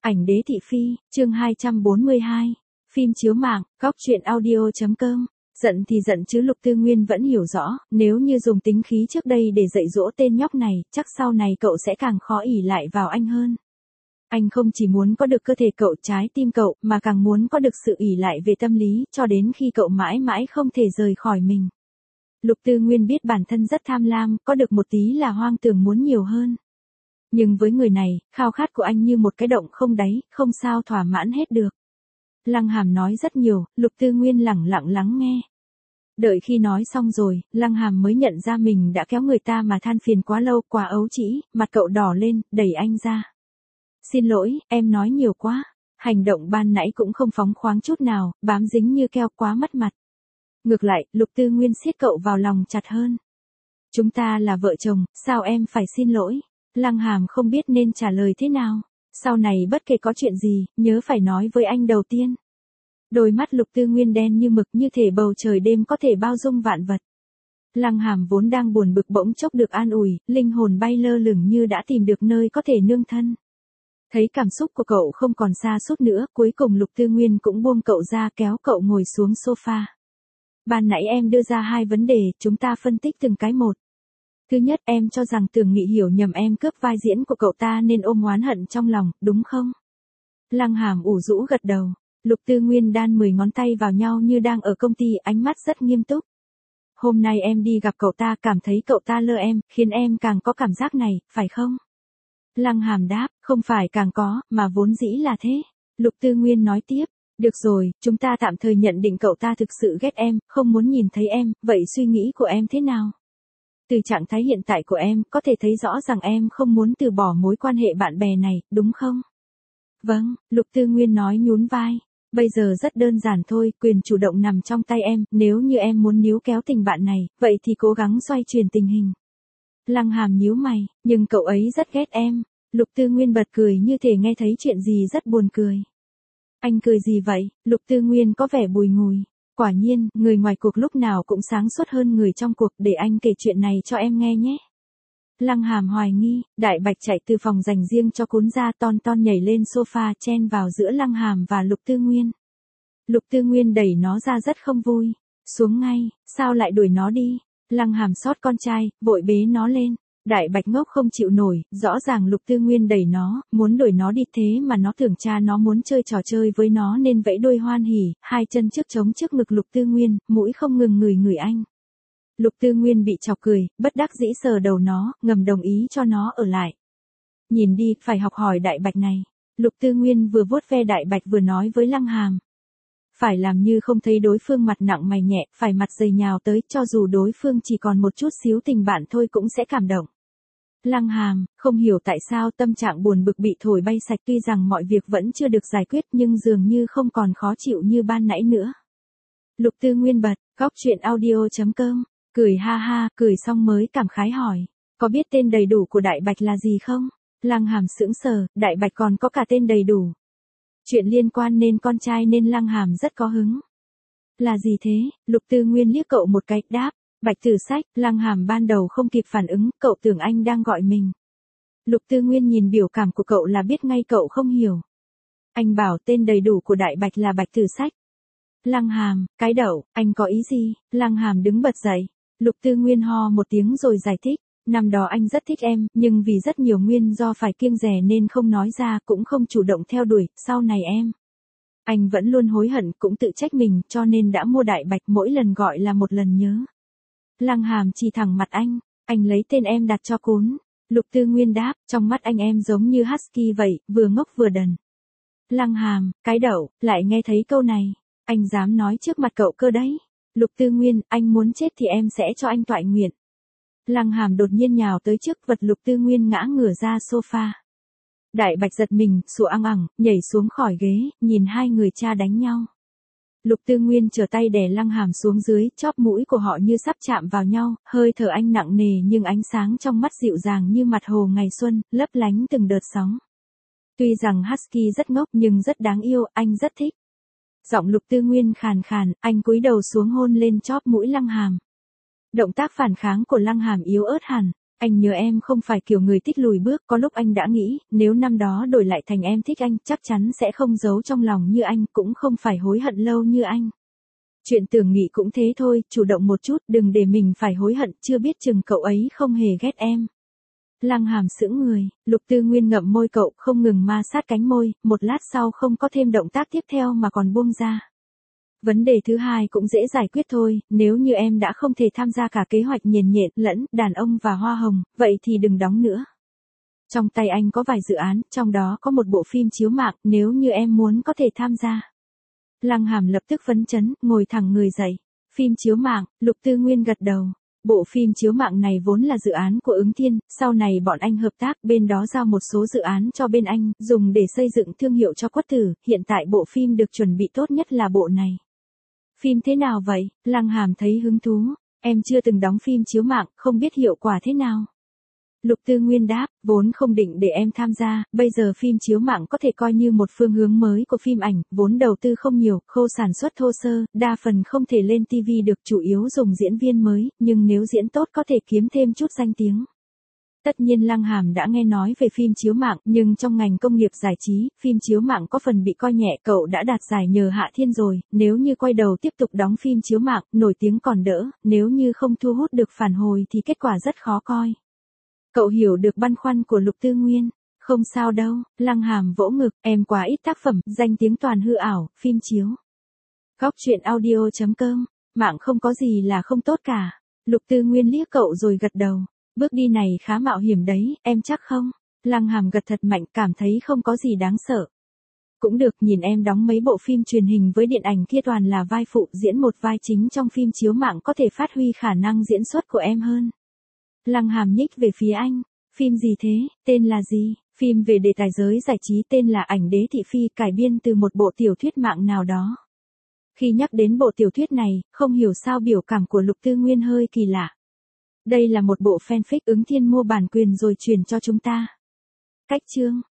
Ảnh đế thị phi, chương 242. Phim chiếu mạng, góc truyện audio.com. Giận thì giận chứ Lục Tư Nguyên vẫn hiểu rõ, nếu như dùng tính khí trước đây để dạy dỗ tên nhóc này, chắc sau này cậu sẽ càng khó ỷ lại vào anh hơn. Anh không chỉ muốn có được cơ thể cậu, trái tim cậu, mà càng muốn có được sự ỷ lại về tâm lý, cho đến khi cậu mãi mãi không thể rời khỏi mình. Lục Tư Nguyên biết bản thân rất tham lam, có được một tí là hoang tưởng muốn nhiều hơn. Nhưng với người này, khao khát của anh như một cái động không đáy, không sao thỏa mãn hết được. Lăng Hàm nói rất nhiều, Lục Tư Nguyên lẳng lặng lắng nghe. Đợi khi nói xong rồi, Lăng Hàm mới nhận ra mình đã kéo người ta mà than phiền quá lâu, quá ấu trĩ, mặt cậu đỏ lên, đẩy anh ra. Xin lỗi, em nói nhiều quá. Hành động ban nãy cũng không phóng khoáng chút nào, bám dính như keo, quá mất mặt. Ngược lại, Lục Tư Nguyên siết cậu vào lòng chặt hơn. Chúng ta là vợ chồng, sao em phải xin lỗi? Lăng Hàm không biết nên trả lời thế nào. Sau này bất kể có chuyện gì, nhớ phải nói với anh đầu tiên. Đôi mắt Lục Tư Nguyên đen như mực, như thể bầu trời đêm có thể bao dung vạn vật. Lăng Hàm vốn đang buồn bực bỗng chốc được an ủi, linh hồn bay lơ lửng như đã tìm được nơi có thể nương thân. Thấy cảm xúc của cậu không còn sa sút nữa, cuối cùng Lục Tư Nguyên cũng buông cậu ra, kéo cậu ngồi xuống sofa. Ban nãy em đưa ra 2 vấn đề, chúng ta phân tích từng cái một. Thứ nhất, em cho rằng Tưởng Nghị hiểu nhầm em cướp vai diễn của cậu ta nên ôm oán hận trong lòng, đúng không? Lăng Hàm ủ rũ gật đầu. Lục Tư Nguyên đan 10 ngón tay vào nhau như đang ở công ty, ánh mắt rất nghiêm túc. Hôm nay em đi gặp cậu ta, cảm thấy cậu ta lơ em, khiến em càng có cảm giác này, phải không? Lăng Hàm đáp, không phải càng có, mà vốn dĩ là thế. Lục Tư Nguyên nói tiếp, được rồi, chúng ta tạm thời nhận định cậu ta thực sự ghét em, không muốn nhìn thấy em, vậy suy nghĩ của em thế nào? Từ trạng thái hiện tại của em, có thể thấy rõ rằng em không muốn từ bỏ mối quan hệ bạn bè này, đúng không? Vâng, Lục Tư Nguyên nói nhún vai. Bây giờ rất đơn giản thôi, quyền chủ động nằm trong tay em, nếu như em muốn níu kéo tình bạn này, vậy thì cố gắng xoay chuyển tình hình. Lăng Hàm nhíu mày, nhưng cậu ấy rất ghét em. Lục Tư Nguyên bật cười như thể nghe thấy chuyện gì rất buồn cười. Anh cười gì vậy? Lục Tư Nguyên có vẻ bùi ngùi. Quả nhiên, người ngoài cuộc lúc nào cũng sáng suốt hơn người trong cuộc, để anh kể chuyện này cho em nghe nhé. Lăng Hàm hoài nghi, Đại Bạch chạy từ phòng dành riêng cho cún ra, ton ton nhảy lên sofa, chen vào giữa Lăng Hàm và Lục Tư Nguyên. Lục Tư Nguyên đẩy nó ra rất không vui. Xuống ngay, sao lại đuổi nó đi? Lăng Hàm xót con trai, vội bế nó lên. Đại Bạch ngốc không chịu nổi, rõ ràng Lục Tư Nguyên đẩy nó, muốn đuổi nó đi, thế mà nó tưởng cha nó muốn chơi trò chơi với nó nên vẫy đuôi hoan hỉ, 2 chân trước trống trước ngực Lục Tư Nguyên, mũi không ngừng ngửi anh. Lục Tư Nguyên bị chọc cười, bất đắc dĩ sờ đầu nó, ngầm đồng ý cho nó ở lại. Nhìn đi, phải học hỏi Đại Bạch này. Lục Tư Nguyên vừa vuốt ve Đại Bạch vừa nói với Lăng Hàm. Phải làm như không thấy đối phương mặt nặng mày nhẹ, phải mặt dày nhào tới, cho dù đối phương chỉ còn một chút xíu tình bạn thôi cũng sẽ cảm động. Lăng Hàm, không hiểu tại sao tâm trạng buồn bực bị thổi bay sạch, tuy rằng mọi việc vẫn chưa được giải quyết nhưng dường như không còn khó chịu như ban nãy nữa. Lục Tư Nguyên bật, góc truyện audio.com, cười ha ha, cười xong mới cảm khái hỏi. Có biết tên đầy đủ của Đại Bạch là gì không? Lăng Hàm sững sờ, Đại Bạch còn có cả tên đầy đủ. Chuyện liên quan nên con trai nên Lăng Hàm rất có hứng. Là gì thế? Lục Tư Nguyên liếc cậu một cái, đáp. Bạch Tử Sách. Lăng Hàm ban đầu không kịp phản ứng, cậu tưởng anh đang gọi mình. Lục Tư Nguyên nhìn biểu cảm của cậu là biết ngay cậu không hiểu. Anh bảo tên đầy đủ của Đại Bạch là Bạch Tử Sách. Lăng Hàm, cái đậu, anh có ý gì? Lăng Hàm đứng bật dậy. Lục Tư Nguyên ho một tiếng rồi giải thích. Năm đó anh rất thích em, nhưng vì rất nhiều nguyên do phải kiêng dè nên không nói ra, cũng không chủ động theo đuổi, sau này anh vẫn luôn hối hận, cũng tự trách mình, cho nên đã mua Đại Bạch, mỗi lần gọi là một lần nhớ. Lăng Hàm chỉ thẳng mặt anh lấy tên em đặt cho cún. Lục Tư Nguyên đáp, trong mắt anh em giống như husky vậy, vừa ngốc vừa đần. Lăng Hàm, cái đậu, lại nghe thấy câu này, anh dám nói trước mặt cậu cơ đấy. Lục Tư Nguyên, anh muốn chết thì em sẽ cho anh toại nguyện. Lăng Hàm đột nhiên nhào tới trước, vật Lục Tư Nguyên ngã ngửa ra sofa. Đại Bạch giật mình, sủa ăng ẳng, nhảy xuống khỏi ghế, nhìn hai người cha đánh nhau. Lục Tư Nguyên trở tay đè Lăng Hàm xuống dưới, chóp mũi của họ như sắp chạm vào nhau, hơi thở anh nặng nề nhưng ánh sáng trong mắt dịu dàng như mặt hồ ngày xuân, lấp lánh từng đợt sóng. Tuy rằng husky rất ngốc nhưng rất đáng yêu, anh rất thích. Giọng Lục Tư Nguyên khàn khàn, anh cúi đầu xuống hôn lên chóp mũi Lăng Hàm. Động tác phản kháng của Lăng Hàm yếu ớt hẳn. Anh nhớ em không phải kiểu người thích lùi bước, có lúc anh đã nghĩ, nếu năm đó đổi lại thành em thích anh, chắc chắn sẽ không giấu trong lòng như anh, cũng không phải hối hận lâu như anh. Chuyện tưởng nghị cũng thế thôi, chủ động một chút, đừng để mình phải hối hận, chưa biết chừng cậu ấy không hề ghét em. Lăng Hàm sững người, Lục Tư Nguyên ngậm môi cậu, không ngừng ma sát cánh môi, một lát sau không có thêm động tác tiếp theo mà còn buông ra. Vấn đề thứ hai cũng dễ giải quyết thôi, nếu như em đã không thể tham gia cả kế hoạch nhiền nhện lẫn đàn ông và hoa hồng, vậy thì đừng đóng nữa. Trong tay anh có vài dự án, trong đó có một bộ phim chiếu mạng, nếu như em muốn có thể tham gia. Lăng Hàm lập tức phấn chấn, ngồi thẳng người dậy. Phim chiếu mạng, Lục Tư Nguyên gật đầu. Bộ phim chiếu mạng này vốn là dự án của Ứng Thiên, sau này bọn anh hợp tác, bên đó giao một số dự án cho bên anh, dùng để xây dựng thương hiệu cho Quất Tử, hiện tại bộ phim được chuẩn bị tốt nhất là bộ này. Phim thế nào vậy? Lăng Hàm thấy hứng thú, em chưa từng đóng phim chiếu mạng, không biết hiệu quả thế nào. Lục Tư Nguyên đáp, vốn không định để em tham gia, bây giờ phim chiếu mạng có thể coi như một phương hướng mới của phim ảnh, vốn đầu tư không nhiều, khâu sản xuất thô sơ, đa phần không thể lên TV được, chủ yếu dùng diễn viên mới, nhưng nếu diễn tốt có thể kiếm thêm chút danh tiếng. Tất nhiên Lăng Hàm đã nghe nói về phim chiếu mạng, nhưng trong ngành công nghiệp giải trí, phim chiếu mạng có phần bị coi nhẹ, cậu đã đạt giải nhờ Hạ Thiên rồi, nếu như quay đầu tiếp tục đóng phim chiếu mạng, nổi tiếng còn đỡ, nếu như không thu hút được phản hồi thì kết quả rất khó coi. Cậu hiểu được băn khoăn của Lục Tư Nguyên. Không sao đâu, Lăng Hàm vỗ ngực, em quá ít tác phẩm, danh tiếng toàn hư ảo, phim chiếu. Góc truyện audio.com, mạng không có gì là không tốt cả. Lục Tư Nguyên liếc cậu rồi gật đầu. Bước đi này khá mạo hiểm đấy, em chắc không? Lăng Hàm gật thật mạnh, cảm thấy không có gì đáng sợ. Cũng được, nhìn em đóng mấy bộ phim truyền hình với điện ảnh kia toàn là vai phụ, diễn một vai chính trong phim chiếu mạng có thể phát huy khả năng diễn xuất của em hơn. Lăng Hàm nhích về phía anh. Phim gì thế, tên là gì? Phim về đề tài giới giải trí, tên là Ảnh Đế Thị Phi, cải biên từ một bộ tiểu thuyết mạng nào đó. Khi nhắc đến bộ tiểu thuyết này, không hiểu sao biểu cảm của Lục Tư Nguyên hơi kỳ lạ. Đây là một bộ fanfic, Ứng Thiên mua bản quyền rồi chuyển cho chúng ta. Cách chương